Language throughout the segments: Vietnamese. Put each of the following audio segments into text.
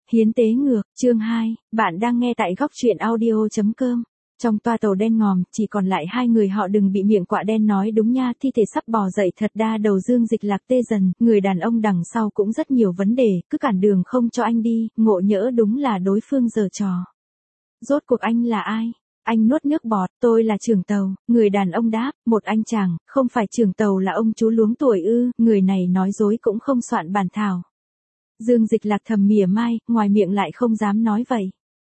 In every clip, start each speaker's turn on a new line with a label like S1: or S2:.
S1: Hiến tế ngược, chương 2, bạn đang nghe tại góc truyện audio.com. Trong toa tàu đen ngòm, chỉ còn lại hai người họ. Đừng bị miệng quạ đen nói đúng nha, thi thể sắp bò dậy thật đa đầu. Dương Dịch Lạc tê dần, người đàn ông đằng sau cũng rất nhiều vấn đề, cứ cản đường không cho anh đi, ngộ nhỡ đúng là đối phương giở trò. Rốt cuộc anh là ai? Anh nuốt nước bọt, tôi là trưởng tàu, người đàn ông đáp, một anh chàng, không phải trưởng tàu là ông chú luống tuổi ư? Người này nói dối cũng không soạn bản thảo. Dương Dịch Lạc thầm mỉa mai, ngoài miệng lại không dám nói vậy.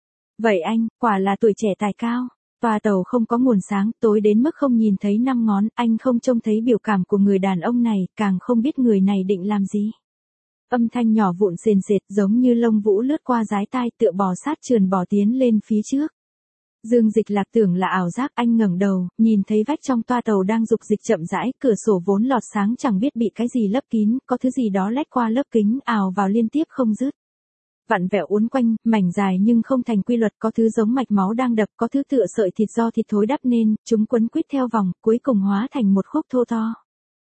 S1: Vậy anh, quả là tuổi trẻ tài cao. Toa tàu không có nguồn sáng, tối đến mức không nhìn thấy năm ngón, anh không trông thấy biểu cảm của người đàn ông này, càng không biết người này định làm gì. Âm thanh nhỏ vụn sền sệt giống như lông vũ lướt qua dái tai, tựa bò sát trườn bò tiến lên phía trước. Dương Dịch Lạc tưởng là ảo giác, anh ngẩng đầu, nhìn thấy vách trong toa tàu đang dục dịch chậm rãi, cửa sổ vốn lọt sáng chẳng biết bị cái gì lấp kín, có thứ gì đó lách qua lớp kính, ào vào liên tiếp không dứt. Vặn vẹo uốn quanh, mảnh dài nhưng không thành quy luật, có thứ giống mạch máu đang đập, có thứ tựa sợi thịt do thịt thối đắp nên, chúng quấn quýt theo vòng, cuối cùng hóa thành một khúc thô to.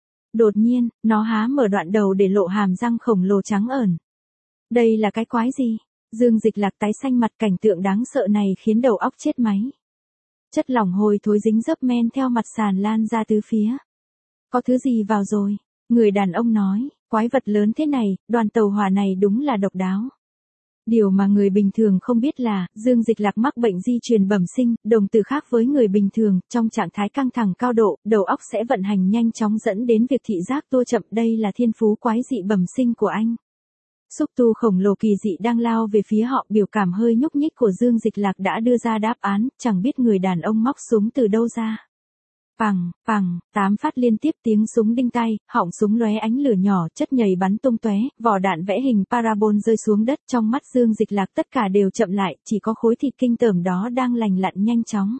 S1: Đột nhiên, nó há mở đoạn đầu để lộ hàm răng khổng lồ trắng ởn. Đây là cái quái gì? Dương Dịch Lạc tái xanh mặt, cảnh tượng đáng sợ này khiến đầu óc chết máy. Chất lỏng hôi thối dính dấp men theo mặt sàn lan ra tứ phía. Có thứ gì vào rồi? Người đàn ông nói, quái vật lớn thế này, đoàn tàu hỏa này đúng là độc đáo. Điều mà người bình thường không biết là, Dương Dịch Lạc mắc bệnh di truyền bẩm sinh, đồng tử khác với người bình thường, trong trạng thái căng thẳng cao độ, đầu óc sẽ vận hành nhanh chóng dẫn đến việc thị giác tua chậm, đây là thiên phú quái dị bẩm sinh của anh. Xúc tu khổng lồ kỳ dị đang lao về phía họ, biểu cảm hơi nhúc nhích của Dương Dịch Lạc đã đưa ra đáp án, chẳng biết người đàn ông móc súng từ đâu ra. Pằng, pằng, 8 phát liên tiếp tiếng súng đinh tai, họng súng lóe ánh lửa nhỏ, chất nhầy bắn tung tóe, vỏ đạn vẽ hình parabol rơi xuống đất, trong mắt Dương Dịch Lạc tất cả đều chậm lại, chỉ có khối thịt kinh tởm đó đang lành lặn nhanh chóng.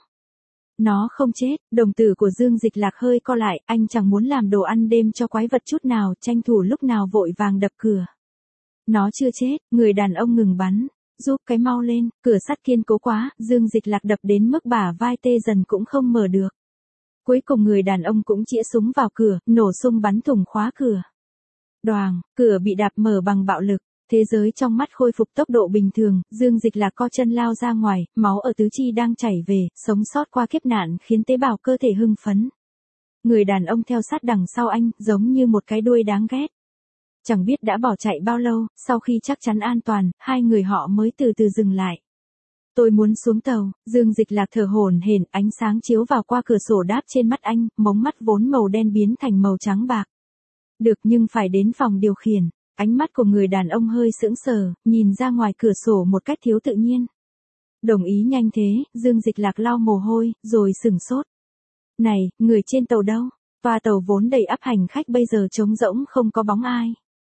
S1: Nó không chết, đồng tử của Dương Dịch Lạc hơi co lại, anh chẳng muốn làm đồ ăn đêm cho quái vật chút nào, tranh thủ lúc nào vội vàng đập cửa. Nó chưa chết, người đàn ông ngừng bắn, giúp cái mau lên, cửa sắt kiên cố quá, Dương Dịch Lạc đập đến mức bả vai tê dần cũng không mở được. Cuối cùng người đàn ông cũng chĩa súng vào cửa, nổ sung bắn thủng khóa cửa. Đoàng, cửa bị đạp mở bằng bạo lực, thế giới trong mắt khôi phục tốc độ bình thường, Dương Dịch Lạc co chân lao ra ngoài, máu ở tứ chi đang chảy về, sống sót qua kiếp nạn khiến tế bào cơ thể hưng phấn. Người đàn ông theo sát đằng sau anh, giống như một cái đuôi đáng ghét. Chẳng biết đã bỏ chạy bao lâu, sau khi chắc chắn an toàn, hai người họ mới từ từ dừng lại. Tôi muốn xuống tàu, Dương Dịch Lạc thở hổn hển, ánh sáng chiếu vào qua cửa sổ đáp trên mắt anh, mống mắt vốn màu đen biến thành màu trắng bạc. Được, nhưng phải đến phòng điều khiển. Ánh mắt của người đàn ông hơi sững sờ, nhìn ra ngoài cửa sổ một cách thiếu tự nhiên. Đồng ý nhanh thế, Dương Dịch Lạc lau mồ hôi, rồi sửng sốt. Này, người trên tàu đâu? Toa tàu vốn đầy ắp hành khách bây giờ trống rỗng không có bóng ai.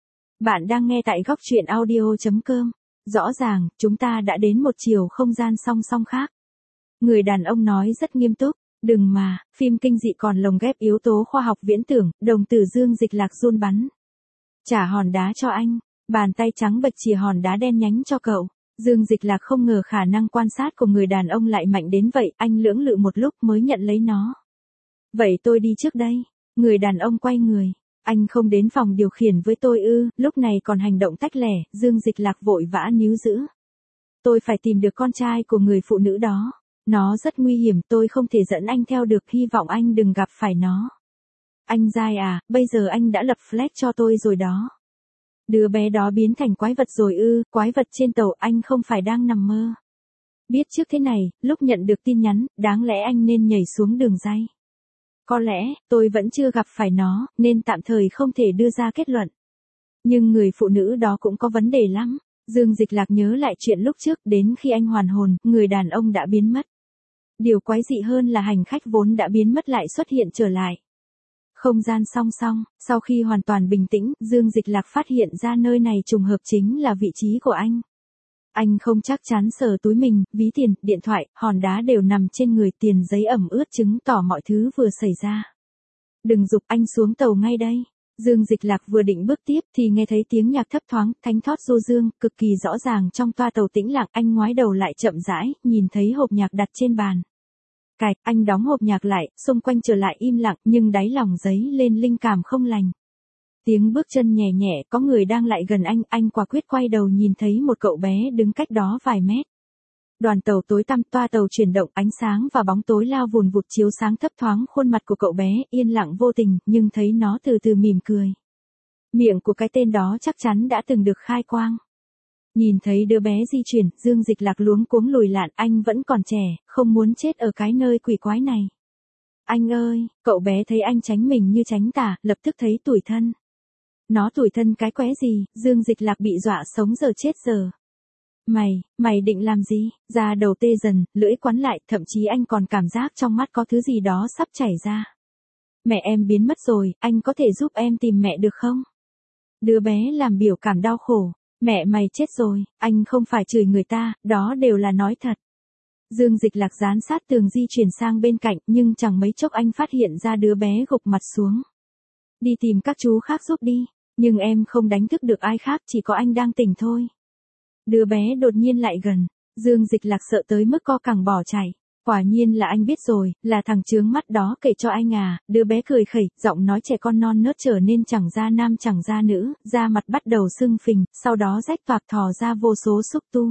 S1: Bạn đang nghe tại góc truyện audio.com. Rõ ràng, chúng ta đã đến một chiều không gian song song khác. Người đàn ông nói rất nghiêm túc, đừng mà, phim kinh dị còn lồng ghép yếu tố khoa học viễn tưởng, đồng tử Dương Dịch Lạc run bắn. Trả hòn đá cho anh, bàn tay trắng bệch chìa hòn đá đen nhánh cho cậu. Dương Dịch Lạc không ngờ khả năng quan sát của người đàn ông lại mạnh đến vậy, anh lưỡng lự một lúc mới nhận lấy nó. Vậy tôi đi trước đây. Người đàn ông quay người. Anh không đến phòng điều khiển với tôi ư? Lúc này còn hành động tách lẻ, Dương Dịch Lạc vội vã níu giữ. Tôi phải tìm được con trai của người phụ nữ đó. Nó rất nguy hiểm, tôi không thể dẫn anh theo được, hy vọng anh đừng gặp phải nó. Anh dai à, bây giờ anh đã lập flag cho tôi rồi đó. Đứa bé đó biến thành quái vật rồi ư? Quái vật trên tàu, anh không phải đang nằm mơ. Biết trước thế này, lúc nhận được tin nhắn, đáng lẽ anh nên nhảy xuống đường ray. Có lẽ, tôi vẫn chưa gặp phải nó, nên tạm thời không thể đưa ra kết luận. Nhưng người phụ nữ đó cũng có vấn đề lắm. Dương Dịch Lạc nhớ lại chuyện lúc trước, đến khi anh hoàn hồn, người đàn ông đã biến mất. Điều quái dị hơn là hành khách vốn đã biến mất lại xuất hiện trở lại. Không gian song song, sau khi hoàn toàn bình tĩnh, Dương Dịch Lạc phát hiện ra nơi này trùng hợp chính là vị trí của anh. Anh không chắc chắn sờ túi mình, ví tiền, điện thoại, hòn đá đều nằm trên người, tiền giấy ẩm ướt chứng tỏ mọi thứ vừa xảy ra. Đừng giục, anh xuống tàu ngay đây. Dương Dịch Lạc vừa định bước tiếp thì nghe thấy tiếng nhạc thấp thoáng, thánh thót du dương, cực kỳ rõ ràng trong toa tàu tĩnh lặng. Anh ngoái đầu lại chậm rãi, nhìn thấy hộp nhạc đặt trên bàn. Cạch, anh đóng hộp nhạc lại, xung quanh trở lại im lặng, nhưng đáy lòng dấy lên linh cảm không lành. Tiếng bước chân nhẹ nhẹ, có người đang lại gần anh quả quyết quay đầu nhìn thấy một cậu bé đứng cách đó vài mét. Đoàn tàu tối tăm, toa tàu chuyển động, ánh sáng và bóng tối lao vùn vụt chiếu sáng thấp thoáng khuôn mặt của cậu bé, yên lặng vô tình, nhưng thấy nó từ từ mỉm cười. Miệng của cái tên đó chắc chắn đã từng được khai quang. Nhìn thấy đứa bé di chuyển, Dương Dịch Lạc luống cuống lùi lại, anh vẫn còn trẻ, không muốn chết ở cái nơi quỷ quái này. Anh ơi, cậu bé thấy anh tránh mình như tránh tà, lập tức thấy tủi thân. Nó tủi thân cái quái gì, Dương Dịch Lạc bị dọa sống giờ chết giờ. Mày định làm gì? Da đầu tê dần, lưỡi quắn lại, thậm chí anh còn cảm giác trong mắt có thứ gì đó sắp chảy ra. Mẹ em biến mất rồi, anh có thể giúp em tìm mẹ được không? Đứa bé làm biểu cảm đau khổ. Mẹ mày chết rồi, anh không phải chửi người ta, đó đều là nói thật. Dương Dịch Lạc dán sát tường di chuyển sang bên cạnh, nhưng chẳng mấy chốc anh phát hiện ra đứa bé gục mặt xuống. Đi tìm các chú khác giúp đi, nhưng em không đánh thức được ai khác, chỉ có anh đang tỉnh thôi. Đứa bé đột nhiên lại gần, Dương Dịch Lạc sợ tới mức co cẳng bỏ chạy. Quả nhiên là anh biết rồi, là thằng chướng mắt đó kể cho anh à, đứa bé cười khẩy, giọng nói trẻ con non nớt trở nên chẳng ra nam chẳng ra nữ, da mặt bắt đầu sưng phình, sau đó rách toạc thò ra vô số xúc tu.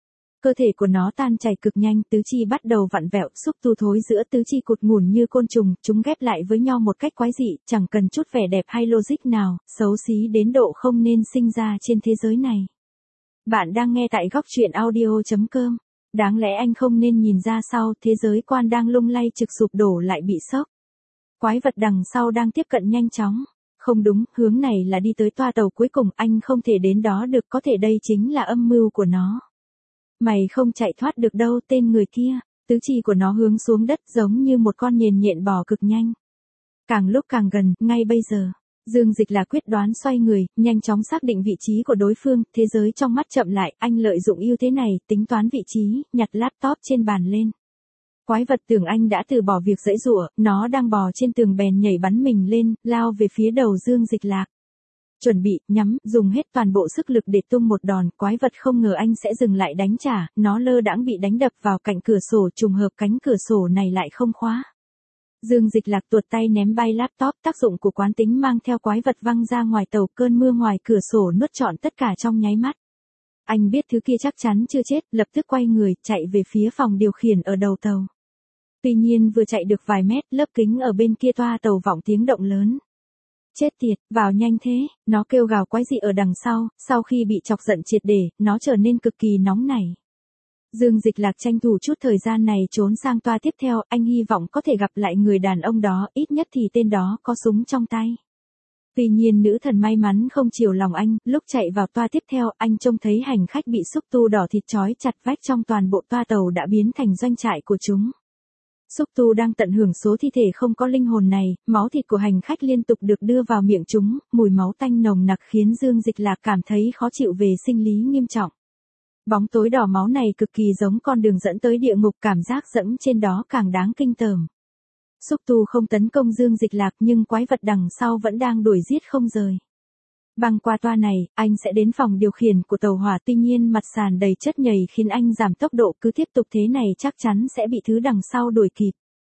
S1: Cơ thể của nó tan chảy cực nhanh, tứ chi bắt đầu vặn vẹo, xúc tu thối giữa tứ chi cụt ngủn như côn trùng, chúng ghép lại với nhau một cách quái dị, chẳng cần chút vẻ đẹp hay logic nào, xấu xí đến độ không nên sinh ra trên thế giới này. Bạn đang nghe tại góc truyện audio.com. Đáng lẽ anh không nên nhìn ra sau, thế giới quan đang lung lay trực sụp đổ lại bị sốc. Quái vật đằng sau đang tiếp cận nhanh chóng. Không đúng, hướng này là đi tới toa tàu cuối cùng, anh không thể đến đó được, có thể đây chính là âm mưu của nó. Mày không chạy thoát được đâu, tên người kia. Tứ chi của nó hướng xuống đất giống như một con nhện nhện bò cực nhanh. Càng lúc càng gần, ngay bây giờ. Dương Dịch là quyết đoán xoay người, nhanh chóng xác định vị trí của đối phương, thế giới trong mắt chậm lại, anh lợi dụng ưu thế này, tính toán vị trí, nhặt laptop trên bàn lên. Quái vật tưởng anh đã từ bỏ việc giãy giụa, nó đang bò trên tường bèn nhảy bắn mình lên, lao về phía đầu Dương Dịch Lạc. Chuẩn bị, nhắm, dùng hết toàn bộ sức lực để tung một đòn, quái vật không ngờ anh sẽ dừng lại đánh trả, nó lơ đãng bị đánh đập vào cạnh cửa sổ, trùng hợp cánh cửa sổ này lại không khóa. Dương Dịch Lạc tuột tay ném bay laptop, tác dụng của quán tính mang theo quái vật văng ra ngoài tàu, cơn mưa ngoài cửa sổ nuốt trọn tất cả trong nháy mắt. Anh biết thứ kia chắc chắn chưa chết, lập tức quay người, chạy về phía phòng điều khiển ở đầu tàu. Tuy nhiên vừa chạy được vài mét, lớp kính ở bên kia toa tàu vọng tiếng động lớn. Chết tiệt, vào nhanh thế, nó kêu gào quái dị ở đằng sau khi bị chọc giận triệt để, nó trở nên cực kỳ nóng nảy. Dương Dịch Lạc tranh thủ chút thời gian này trốn sang toa tiếp theo, anh hy vọng có thể gặp lại người đàn ông đó, ít nhất thì tên đó có súng trong tay. Tuy nhiên nữ thần may mắn không chiều lòng anh, lúc chạy vào toa tiếp theo, anh trông thấy hành khách bị xúc tu đỏ thịt trói chặt vách trong toàn bộ toa tàu đã biến thành doanh trại của chúng. Xúc tu đang tận hưởng số thi thể không có linh hồn này, máu thịt của hành khách liên tục được đưa vào miệng chúng, mùi máu tanh nồng nặc khiến Dương Dịch Lạc cảm thấy khó chịu về sinh lý nghiêm trọng. Bóng tối đỏ máu này cực kỳ giống con đường dẫn tới địa ngục, cảm giác dẫm trên đó càng đáng kinh tởm. Xúc tu không tấn công Dương Dịch Lạc nhưng quái vật đằng sau vẫn đang đuổi giết không rời. Băng qua toa này, anh sẽ đến phòng điều khiển của tàu hỏa, tuy nhiên mặt sàn đầy chất nhầy khiến anh giảm tốc độ, cứ tiếp tục thế này chắc chắn sẽ bị thứ đằng sau đuổi kịp.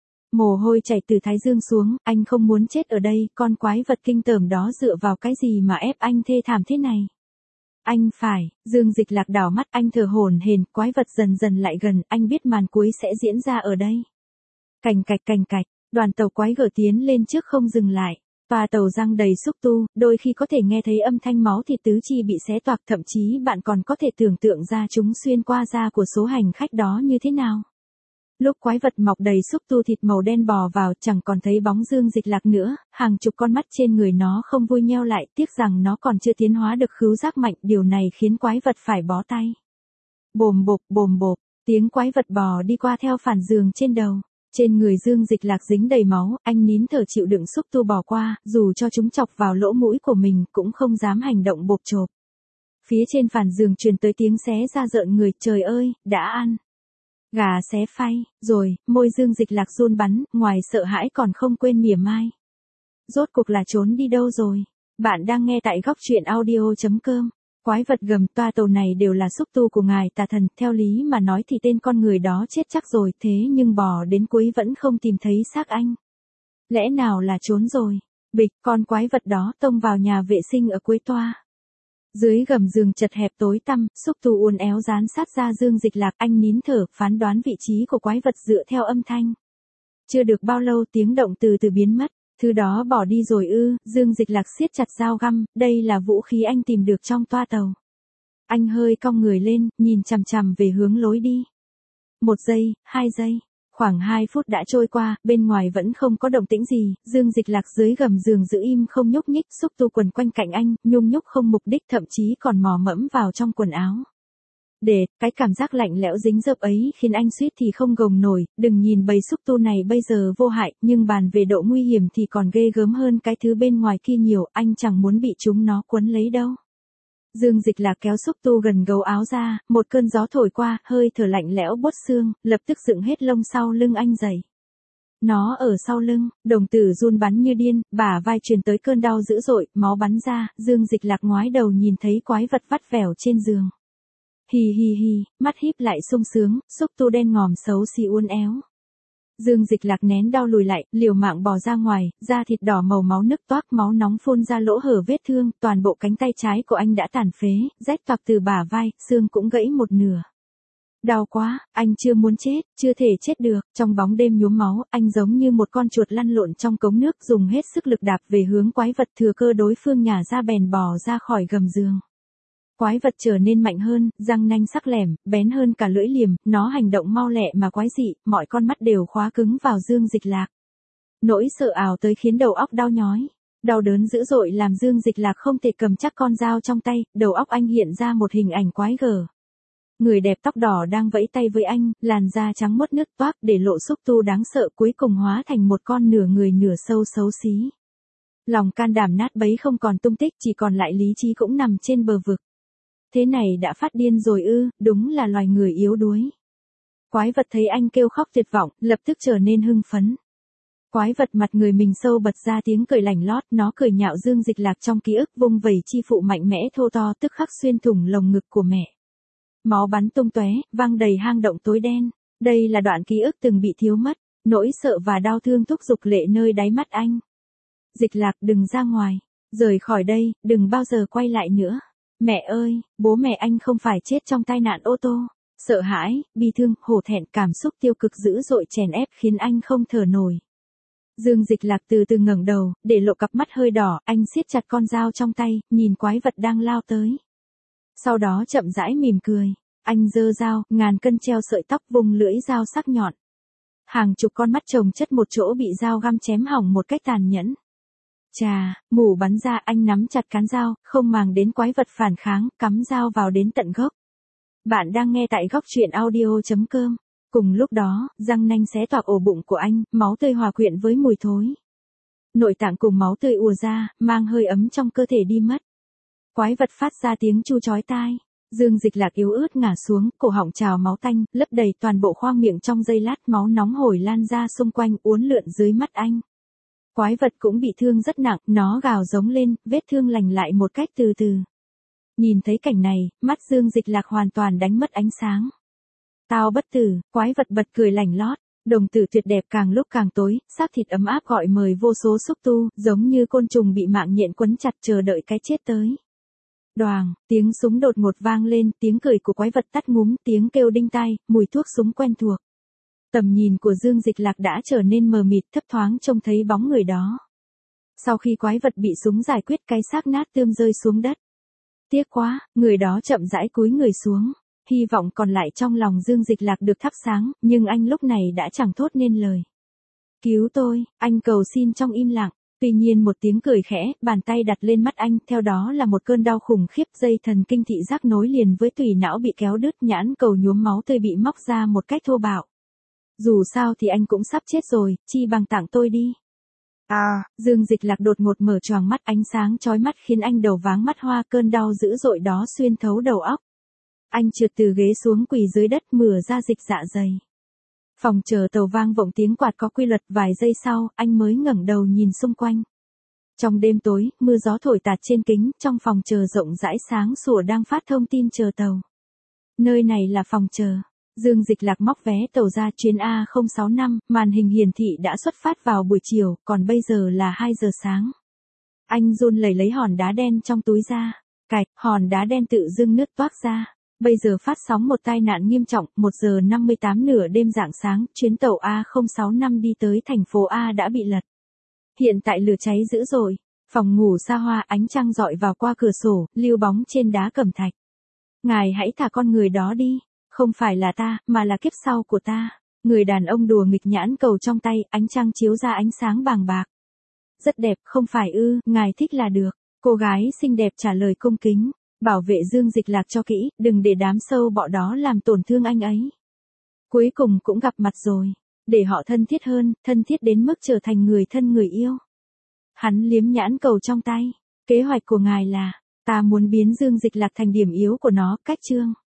S1: Mồ hôi chảy từ thái dương xuống, anh không muốn chết ở đây, con quái vật kinh tởm đó dựa vào cái gì mà ép anh thê thảm thế này. Anh phải, Dương Dịch Lạc đảo mắt, anh thở hổn hển, quái vật dần dần lại gần, anh biết màn cuối sẽ diễn ra ở đây. Cành cạch, đoàn tàu quái gở tiến lên trước không dừng lại. Toa tàu răng đầy xúc tu, đôi khi có thể nghe thấy âm thanh máu thịt tứ chi bị xé toạc, thậm chí bạn còn có thể tưởng tượng ra chúng xuyên qua da của số hành khách đó như thế nào. Lúc quái vật mọc đầy xúc tu thịt màu đen bò vào, chẳng còn thấy bóng Dương Dịch Lạc nữa, hàng chục con mắt trên người nó không vui nheo lại, tiếc rằng nó còn chưa tiến hóa được khứu giác mạnh, điều này khiến quái vật phải bó tay. Bồm bộp, tiếng quái vật bò đi qua theo phản giường trên đầu. Trên người Dương Dịch Lạc dính đầy máu, anh nín thở chịu đựng xúc tu bò qua, dù cho chúng chọc vào lỗ mũi của mình cũng không dám hành động bộp chộp. Phía trên phản giường truyền tới tiếng xé ra rợn người, trời ơi, đã ăn. Gà xé phay, rồi, môi Dương Dịch Lạc run bắn, ngoài sợ hãi còn không quên mỉa mai. Rốt cuộc là trốn đi đâu rồi? Bạn đang nghe tại góc truyện audio.com. Quái vật gầm, toa tàu này đều là xúc tu của ngài tà thần, theo lý mà nói thì tên con người đó chết chắc rồi, thế nhưng bò đến cuối vẫn không tìm thấy xác anh. Lẽ nào là trốn rồi? Bịch, con quái vật đó tông vào nhà vệ sinh ở cuối toa. Dưới gầm giường chật hẹp tối tăm, xúc tu uốn éo dán sát ra Dương Dịch Lạc, anh nín thở, phán đoán vị trí của quái vật dựa theo âm thanh. Chưa được bao lâu tiếng động từ từ biến mất, thứ đó bỏ đi rồi ư? Dương Dịch Lạc siết chặt dao găm, đây là vũ khí anh tìm được trong toa tàu. Anh hơi cong người lên, nhìn chằm chằm về hướng lối đi. 1 giây, 2 giây. Khoảng 2 phút đã trôi qua, bên ngoài vẫn không có động tĩnh gì, Dương Dịch Lạc dưới gầm giường giữ im không nhúc nhích, xúc tu quần quanh cạnh anh, nhung nhúc không mục đích, thậm chí còn mò mẫm vào trong quần áo. Cái cảm giác lạnh lẽo dính dợp ấy khiến anh suýt thì không gồng nổi, đừng nhìn bầy xúc tu này bây giờ vô hại, nhưng bàn về độ nguy hiểm thì còn ghê gớm hơn cái thứ bên ngoài kia nhiều, anh chẳng muốn bị chúng nó quấn lấy đâu. Dương Dịch Lạc kéo xúc tu gần gấu áo ra, một cơn gió thổi qua, hơi thở lạnh lẽo buốt xương, lập tức dựng hết lông sau lưng anh dậy. Nó ở sau lưng, đồng tử run bắn như điên, bả vai truyền tới cơn đau dữ dội, máu bắn ra, Dương Dịch Lạc ngoái đầu nhìn thấy quái vật vắt vẻo trên giường. Hì hì hì, mắt híp lại sung sướng, xúc tu đen ngòm xấu xí uốn éo. Dương Dịch Lạc nén đau lùi lại, liều mạng bò ra ngoài, da thịt đỏ màu máu nức toác, máu nóng phun ra lỗ hở vết thương, toàn bộ cánh tay trái của anh đã tàn phế, rách toạc từ bả vai, xương cũng gãy một nửa. Đau quá, anh chưa muốn chết, chưa thể chết được, trong bóng đêm nhuốm máu, anh giống như một con chuột lăn lộn trong cống nước, dùng hết sức lực đạp về hướng quái vật, thừa cơ đối phương nhả ra bèn bò ra khỏi gầm giường. Quái vật trở nên mạnh hơn, răng nanh sắc lẻm, bén hơn cả lưỡi liềm, nó hành động mau lẹ mà quái dị, mọi con mắt đều khóa cứng vào Dương Dịch Lạc. Nỗi sợ ảo tới khiến đầu óc đau nhói. Đau đớn dữ dội làm Dương Dịch Lạc không thể cầm chắc con dao trong tay, đầu óc anh hiện ra một hình ảnh quái gở. Người đẹp tóc đỏ đang vẫy tay với anh, làn da trắng muốt nước toác để lộ xúc tu đáng sợ cuối cùng hóa thành một con nửa người nửa sâu xấu xí. Lòng can đảm nát bấy không còn tung tích, chỉ còn lại lý trí cũng nằm trên bờ vực. Thế này đã phát điên rồi ư, đúng là loài người yếu đuối. Quái vật thấy anh kêu khóc tuyệt vọng, lập tức trở nên hưng phấn. Quái vật mặt người mình sâu bật ra tiếng cười lảnh lót, nó cười nhạo Dương Dịch Lạc trong ký ức, vung vẩy chi phụ mạnh mẽ thô to tức khắc xuyên thủng lồng ngực của mẹ. Máu bắn tung tóe, văng đầy hang động tối đen. Đây là đoạn ký ức từng bị thiếu mất, nỗi sợ và đau thương thúc giục lệ nơi đáy mắt anh. Dịch Lạc, đừng ra ngoài, rời khỏi đây, đừng bao giờ quay lại nữa. Mẹ ơi, bố mẹ anh không phải chết trong tai nạn ô tô. Sợ hãi, bi thương, hổ thẹn, cảm xúc tiêu cực dữ dội chèn ép khiến anh không thở nổi. Dương Dịch Lạc từ từ ngẩng đầu, để lộ cặp mắt hơi đỏ, anh siết chặt con dao trong tay, nhìn quái vật đang lao tới. Sau đó chậm rãi mỉm cười, anh giơ dao, ngàn cân treo sợi tóc, vùng lưỡi dao sắc nhọn. Hàng chục con mắt chồng chất một chỗ bị dao găm chém hỏng một cách tàn nhẫn. Chà, mủ bắn ra, anh nắm chặt cán dao, không màng đến quái vật phản kháng, cắm dao vào đến tận gốc. Bạn đang nghe tại góc truyện audio.com. Cùng lúc đó, răng nanh xé toạc ổ bụng của anh, máu tươi hòa quyện với mùi thối. Nội tạng cùng máu tươi ùa ra, mang hơi ấm trong cơ thể đi mất. Quái vật phát ra tiếng chu chói tai. Dương Dịch Lạc yếu ớt ngả xuống, cổ họng trào máu tanh, lấp đầy toàn bộ khoang miệng trong giây lát, máu nóng hổi lan ra xung quanh, uốn lượn dưới mắt anh. Quái vật cũng bị thương rất nặng, nó gào giống lên, vết thương lành lại một cách từ từ. Nhìn thấy cảnh này, mắt Dương Dịch Lạc hoàn toàn đánh mất ánh sáng. Tao bất tử, quái vật bật cười lảnh lót, đồng tử tuyệt đẹp càng lúc càng tối, xác thịt ấm áp gọi mời vô số xúc tu, giống như côn trùng bị mạng nhện quấn chặt chờ đợi cái chết tới. Đoàng, tiếng súng đột ngột vang lên, tiếng cười của quái vật tắt ngúm, tiếng kêu đinh tai, mùi thuốc súng quen thuộc. Tầm nhìn của Dương Dịch Lạc đã trở nên mờ mịt, thấp thoáng trông thấy bóng người đó. Sau khi quái vật bị súng giải quyết, cái xác nát tươm rơi xuống đất. Tiếc quá, người đó chậm rãi cúi người xuống. Hy vọng còn lại trong lòng Dương Dịch Lạc được thắp sáng, nhưng anh lúc này đã chẳng thốt nên lời. Cứu tôi, anh cầu xin trong im lặng. Tuy nhiên một tiếng cười khẽ, bàn tay đặt lên mắt anh, theo đó là một cơn đau khủng khiếp, dây thần kinh thị giác nối liền với tủy não bị kéo đứt, nhãn cầu nhuốm máu tươi bị móc ra một cách thô bạo. Dù sao thì anh cũng sắp chết rồi, chi bằng tặng tôi đi. Dương Dịch Lạc đột ngột mở choàng mắt, ánh sáng chói mắt khiến anh đầu váng mắt hoa, cơn đau dữ dội đó xuyên thấu đầu óc. Anh trượt từ ghế xuống quỳ dưới đất, mửa ra dịch dạ dày. Phòng chờ tàu vang vọng tiếng quạt có quy luật, vài giây sau, anh mới ngẩng đầu nhìn xung quanh. Trong đêm tối, mưa gió thổi tạt trên kính, trong phòng chờ rộng rãi sáng sủa đang phát thông tin chờ tàu. Nơi này là phòng chờ. Dương Dịch Lạc móc vé tàu ra chuyến A065, màn hình hiển thị đã xuất phát vào buổi chiều, còn bây giờ là 2 giờ sáng. Anh run rẩy lấy hòn đá đen trong túi ra. Cạch, hòn đá đen tự dưng nứt toác ra. Bây giờ phát sóng một tai nạn nghiêm trọng, 1 giờ 58 nửa đêm rạng sáng, chuyến tàu A065 đi tới thành phố A đã bị lật. Hiện tại lửa cháy dữ dội. Phòng ngủ xa hoa, ánh trăng rọi vào qua cửa sổ, lưu bóng trên đá cẩm thạch. Ngài hãy thả con người đó đi. Không phải là ta, mà là kiếp sau của ta. Người đàn ông đùa nghịch nhãn cầu trong tay, ánh trăng chiếu ra ánh sáng bàng bạc. Rất đẹp, không phải ư, ngài thích là được. Cô gái xinh đẹp trả lời cung kính. Bảo vệ Dương Dịch Lạc cho kỹ, đừng để đám sâu bọ đó làm tổn thương anh ấy. Cuối cùng cũng gặp mặt rồi. Để họ thân thiết hơn, thân thiết đến mức trở thành người thân người yêu. Hắn liếm nhãn cầu trong tay. Kế hoạch của ngài là, ta muốn biến Dương Dịch Lạc thành điểm yếu của nó, cách chương.